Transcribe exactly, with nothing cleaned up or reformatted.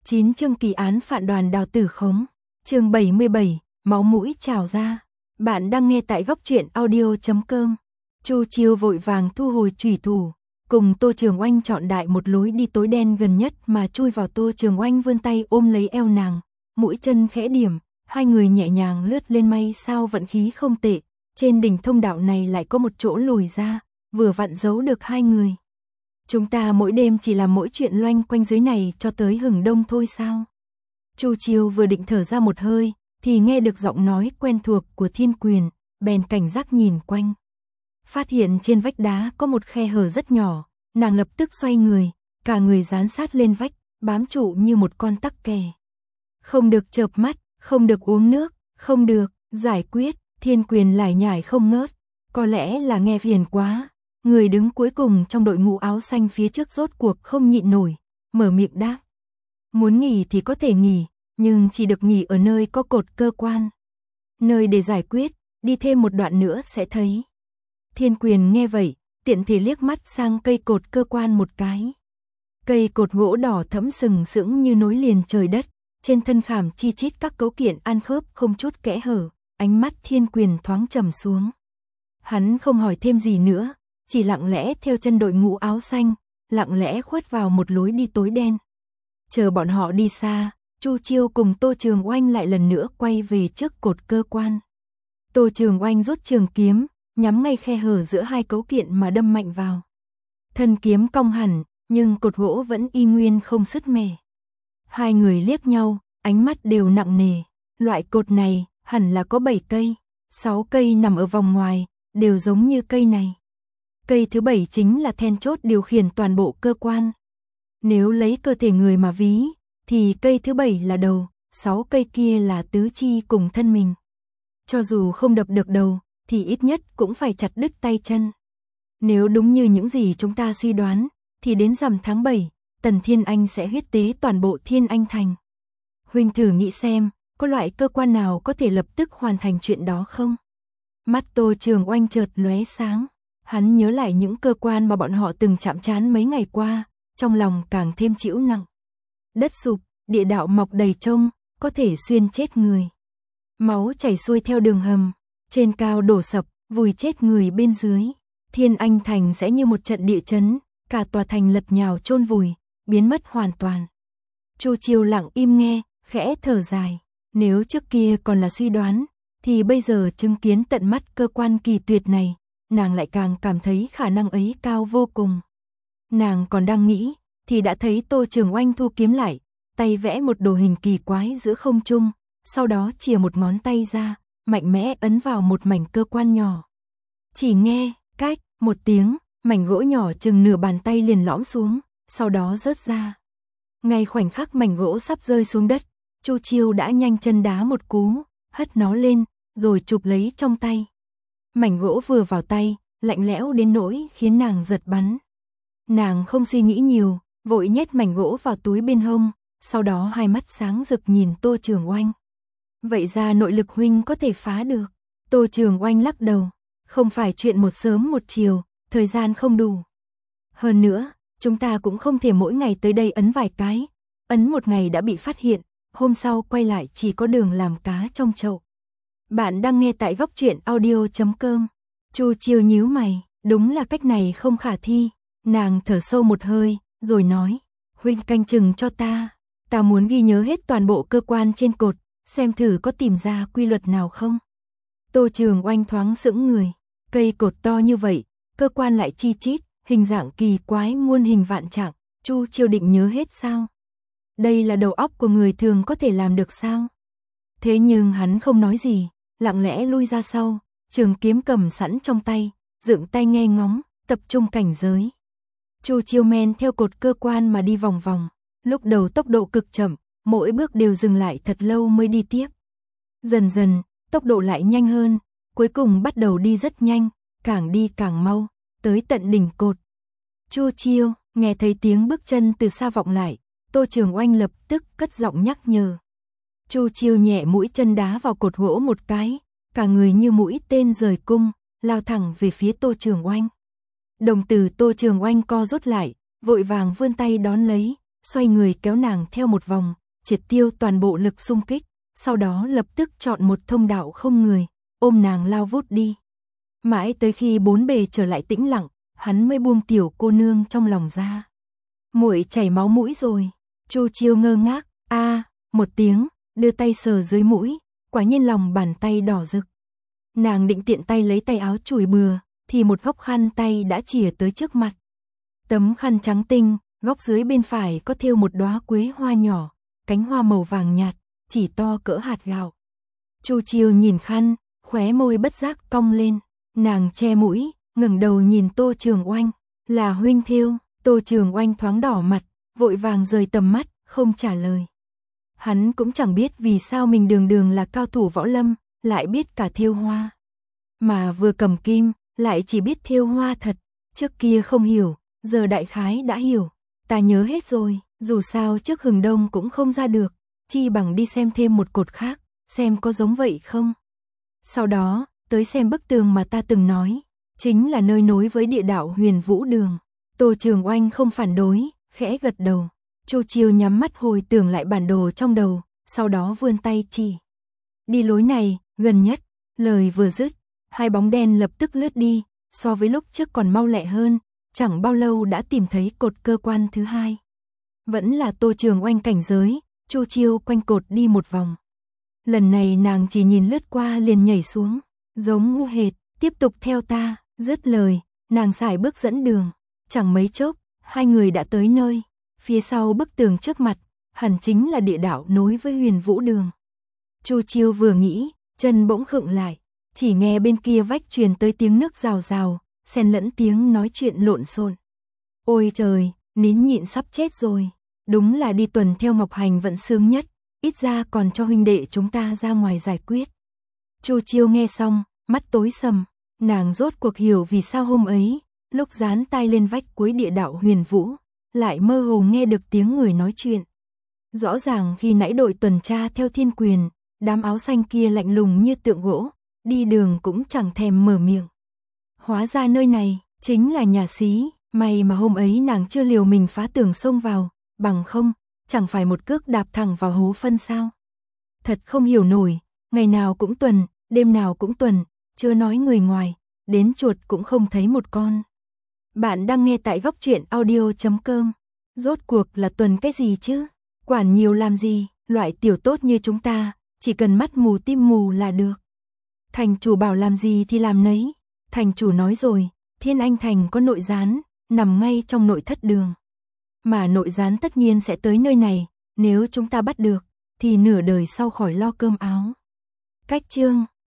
chín chương kỳ án phản đoàn Đào Tử Khống. Chương bảy mươi bảy, máu mũi trào ra. Bạn đang nghe tại góc truyện audio chấm com. Chu Chiêu vội vàng thu hồi chủy thủ, cùng Tô Trường Oanh chọn đại một lối đi tối đen gần nhất mà chui vào. Tô Trường Oanh vươn tay ôm lấy eo nàng, mũi chân khẽ điểm, hai người nhẹ nhàng lướt lên. May sao vận khí không tệ, trên đỉnh thông đạo này lại có một chỗ lồi ra, vừa vặn giấu được hai người. Chúng ta mỗi đêm chỉ làm mỗi chuyện loanh quanh dưới này cho tới hừng đông thôi sao? Chu Chiêu vừa định thở ra một hơi, thì nghe được giọng nói quen thuộc của Thiên Quyền, bèn cảnh giác nhìn quanh. Phát hiện trên vách đá có một khe hở rất nhỏ, nàng lập tức xoay người, cả người dán sát lên vách, bám trụ như một con tắc kè. Không được chợp mắt, không được uống nước, không được, giải quyết, Thiên Quyền lải nhải không ngớt, có lẽ là nghe phiền quá. Người đứng cuối cùng trong đội ngũ áo xanh phía trước rốt cuộc không nhịn nổi, mở miệng đáp. Muốn nghỉ thì có thể nghỉ, nhưng chỉ được nghỉ ở nơi có cột cơ quan. Nơi để giải quyết, đi thêm một đoạn nữa sẽ thấy. Thiên Quyền nghe vậy, tiện thể liếc mắt sang cây cột cơ quan một cái. Cây cột gỗ đỏ thẫm sừng sững như nối liền trời đất, trên thân khảm chi chít các cấu kiện ăn khớp không chút kẽ hở, ánh mắt Thiên Quyền thoáng trầm xuống. Hắn không hỏi thêm gì nữa, chỉ lặng lẽ theo chân đội ngũ áo xanh, lặng lẽ khuất vào một lối đi tối đen. Chờ bọn họ đi xa, Chu Chiêu cùng Tô Trường Oanh lại lần nữa quay về trước cột cơ quan. Tô Trường Oanh rút trường kiếm, nhắm ngay khe hở giữa hai cấu kiện mà đâm mạnh vào. Thân kiếm cong hẳn, nhưng cột gỗ vẫn y nguyên không sứt mẻ. Hai người liếc nhau, ánh mắt đều nặng nề. Loại cột này hẳn là có bảy cây, sáu cây nằm ở vòng ngoài, đều giống như cây này. Cây thứ bảy chính là then chốt điều khiển toàn bộ cơ quan. Nếu lấy cơ thể người mà ví, thì cây thứ bảy là đầu, sáu cây kia là tứ chi cùng thân mình. Cho dù không đập được đầu, thì ít nhất cũng phải chặt đứt tay chân. Nếu đúng như những gì chúng ta suy đoán, thì đến rằm tháng bảy, Tần Thiên Anh sẽ huyết tế toàn bộ Thiên Anh Thành. Huynh thử nghĩ xem, có loại cơ quan nào có thể lập tức hoàn thành chuyện đó không? Mắt Tô Trường Oanh chợt lóe sáng. Hắn nhớ lại những cơ quan mà bọn họ từng chạm trán mấy ngày qua, trong lòng càng thêm chịu nặng. Đất sụp, địa đạo mọc đầy trông, có thể xuyên chết người. Máu chảy xuôi theo đường hầm, trên cao đổ sập, vùi chết người bên dưới. Thiên Anh Thành sẽ như một trận địa chấn, cả tòa thành lật nhào chôn vùi, biến mất hoàn toàn. Chu Chiêu lặng im nghe, khẽ thở dài. Nếu trước kia còn là suy đoán, thì bây giờ chứng kiến tận mắt cơ quan kỳ tuyệt này, nàng lại càng cảm thấy khả năng ấy cao vô cùng. Nàng còn đang nghĩ, thì đã thấy Tô Trường Oanh thu kiếm lại, tay vẽ một đồ hình kỳ quái giữa không trung, sau đó chìa một ngón tay ra, mạnh mẽ ấn vào một mảnh cơ quan nhỏ. Chỉ nghe, cách, một tiếng, mảnh gỗ nhỏ chừng nửa bàn tay liền lõm xuống, sau đó rớt ra. Ngay khoảnh khắc mảnh gỗ sắp rơi xuống đất, Chu Chiêu đã nhanh chân đá một cú, hất nó lên, rồi chụp lấy trong tay. Mảnh gỗ vừa vào tay, lạnh lẽo đến nỗi khiến nàng giật bắn. Nàng không suy nghĩ nhiều, vội nhét mảnh gỗ vào túi bên hông, sau đó hai mắt sáng rực nhìn Tô Trường Oanh. Vậy ra nội lực huynh có thể phá được. Tô Trường Oanh lắc đầu, không phải chuyện một sớm một chiều, thời gian không đủ. Hơn nữa, chúng ta cũng không thể mỗi ngày tới đây ấn vài cái, ấn một ngày đã bị phát hiện, hôm sau quay lại chỉ có đường làm cá trong chậu. Bạn đang nghe tại góc truyện audio chấm com. Chu Chiêu nhíu mày, đúng là cách này không khả thi. Nàng thở sâu một hơi, rồi nói, huynh canh chừng cho ta, ta muốn ghi nhớ hết toàn bộ cơ quan trên cột, xem thử có tìm ra quy luật nào không. Tô Trường Oanh thoáng sững người, cây cột to như vậy, cơ quan lại chi chít, hình dạng kỳ quái muôn hình vạn trạng, Chu Chiêu định nhớ hết sao? Đây là đầu óc của người thường có thể làm được sao? Thế nhưng hắn không nói gì, lặng lẽ lui ra sau, trường kiếm cầm sẵn trong tay, dựng tay nghe ngóng, tập trung cảnh giới. Chu Chiêu men theo cột cơ quan mà đi vòng vòng, lúc đầu tốc độ cực chậm, mỗi bước đều dừng lại thật lâu mới đi tiếp. Dần dần, tốc độ lại nhanh hơn, cuối cùng bắt đầu đi rất nhanh, càng đi càng mau, tới tận đỉnh cột. Chu Chiêu, nghe thấy tiếng bước chân từ xa vọng lại, Tô Trường Oanh lập tức cất giọng nhắc nhở. Chu Chiêu nhẹ mũi chân đá vào cột gỗ một cái, cả người như mũi tên rời cung, lao thẳng về phía Tô Trường Oanh. Đồng tử Tô Trường Oanh co rút lại, vội vàng vươn tay đón lấy, xoay người kéo nàng theo một vòng, triệt tiêu toàn bộ lực xung kích, sau đó lập tức chọn một thông đạo không người, ôm nàng lao vút đi. Mãi tới khi bốn bề trở lại tĩnh lặng, hắn mới buông tiểu cô nương trong lòng ra. Muội chảy máu mũi rồi. Chu Chiêu ngơ ngác, a, một tiếng, đưa tay sờ dưới mũi, quả nhiên lòng bàn tay đỏ rực. Nàng định tiện tay lấy tay áo chùi bừa, thì một góc khăn tay đã chìa tới trước mặt. Tấm khăn trắng tinh, góc dưới bên phải có thêu một đóa quế hoa nhỏ, cánh hoa màu vàng nhạt, chỉ to cỡ hạt gạo. Chu Chiêu nhìn khăn, khóe môi bất giác cong lên, nàng che mũi, ngẩng đầu nhìn Tô Trường Oanh, là huynh thêu. Tô Trường Oanh thoáng đỏ mặt, vội vàng rời tầm mắt, không trả lời. Hắn cũng chẳng biết vì sao mình đường đường là cao thủ võ lâm, lại biết cả thêu hoa. Mà vừa cầm kim, lại chỉ biết thêu hoa thật, trước kia không hiểu, giờ đại khái đã hiểu. Ta nhớ hết rồi, dù sao trước hừng đông cũng không ra được, chi bằng đi xem thêm một cột khác, xem có giống vậy không. Sau đó, tới xem bức tường mà ta từng nói, chính là nơi nối với địa đạo Huyền Vũ Đường. Tô Trường Oanh không phản đối, khẽ gật đầu. Chu Chiêu nhắm mắt hồi tưởng lại bản đồ trong đầu, sau đó vươn tay chỉ. Đi lối này, gần nhất. Lời vừa dứt, hai bóng đen lập tức lướt đi, so với lúc trước còn mau lẹ hơn, chẳng bao lâu đã tìm thấy cột cơ quan thứ hai. Vẫn là Tô Trường Oanh cảnh giới, Chu Chiêu quanh cột đi một vòng. Lần này nàng chỉ nhìn lướt qua liền nhảy xuống, giống ngu hệt, tiếp tục theo ta, dứt lời, nàng sải bước dẫn đường. Chẳng mấy chốc, hai người đã tới nơi, phía sau bức tường trước mặt, hẳn chính là địa đạo nối với Huyền Vũ Đường. Chu Chiêu vừa nghĩ, chân bỗng khựng lại, chỉ nghe bên kia vách truyền tới tiếng nước rào rào, xen lẫn tiếng nói chuyện lộn xộn. Ôi trời, nín nhịn sắp chết rồi, đúng là đi tuần theo Ngọc Hành vẫn sướng nhất, ít ra còn cho huynh đệ chúng ta ra ngoài giải quyết. Chu Chiêu nghe xong, mắt tối sầm, nàng rốt cuộc hiểu vì sao hôm ấy, lúc dán tai lên vách cuối địa đạo Huyền Vũ, lại mơ hồ nghe được tiếng người nói chuyện. Rõ ràng khi nãy đội tuần tra theo Thiên Quyền, đám áo xanh kia lạnh lùng như tượng gỗ, đi đường cũng chẳng thèm mở miệng. Hóa ra nơi này, chính là nhà xí, may mà hôm ấy nàng chưa liều mình phá tường xông vào, bằng không, chẳng phải một cước đạp thẳng vào hố phân sao. Thật không hiểu nổi, ngày nào cũng tuần, đêm nào cũng tuần, chưa nói người ngoài, đến chuột cũng không thấy một con. Bạn đang nghe tại góc truyện audio chấm com. Rốt cuộc là tuần cái gì chứ? Quản nhiều làm gì, loại tiểu tốt như chúng ta, chỉ cần mắt mù tim mù là được. Thành chủ bảo làm gì thì làm nấy. Thành chủ nói rồi, Thiên Anh Thành có nội gián, nằm ngay trong nội thất đường. Mà nội gián tất nhiên sẽ tới nơi này, nếu chúng ta bắt được, thì nửa đời sau khỏi lo cơm áo. Cách chương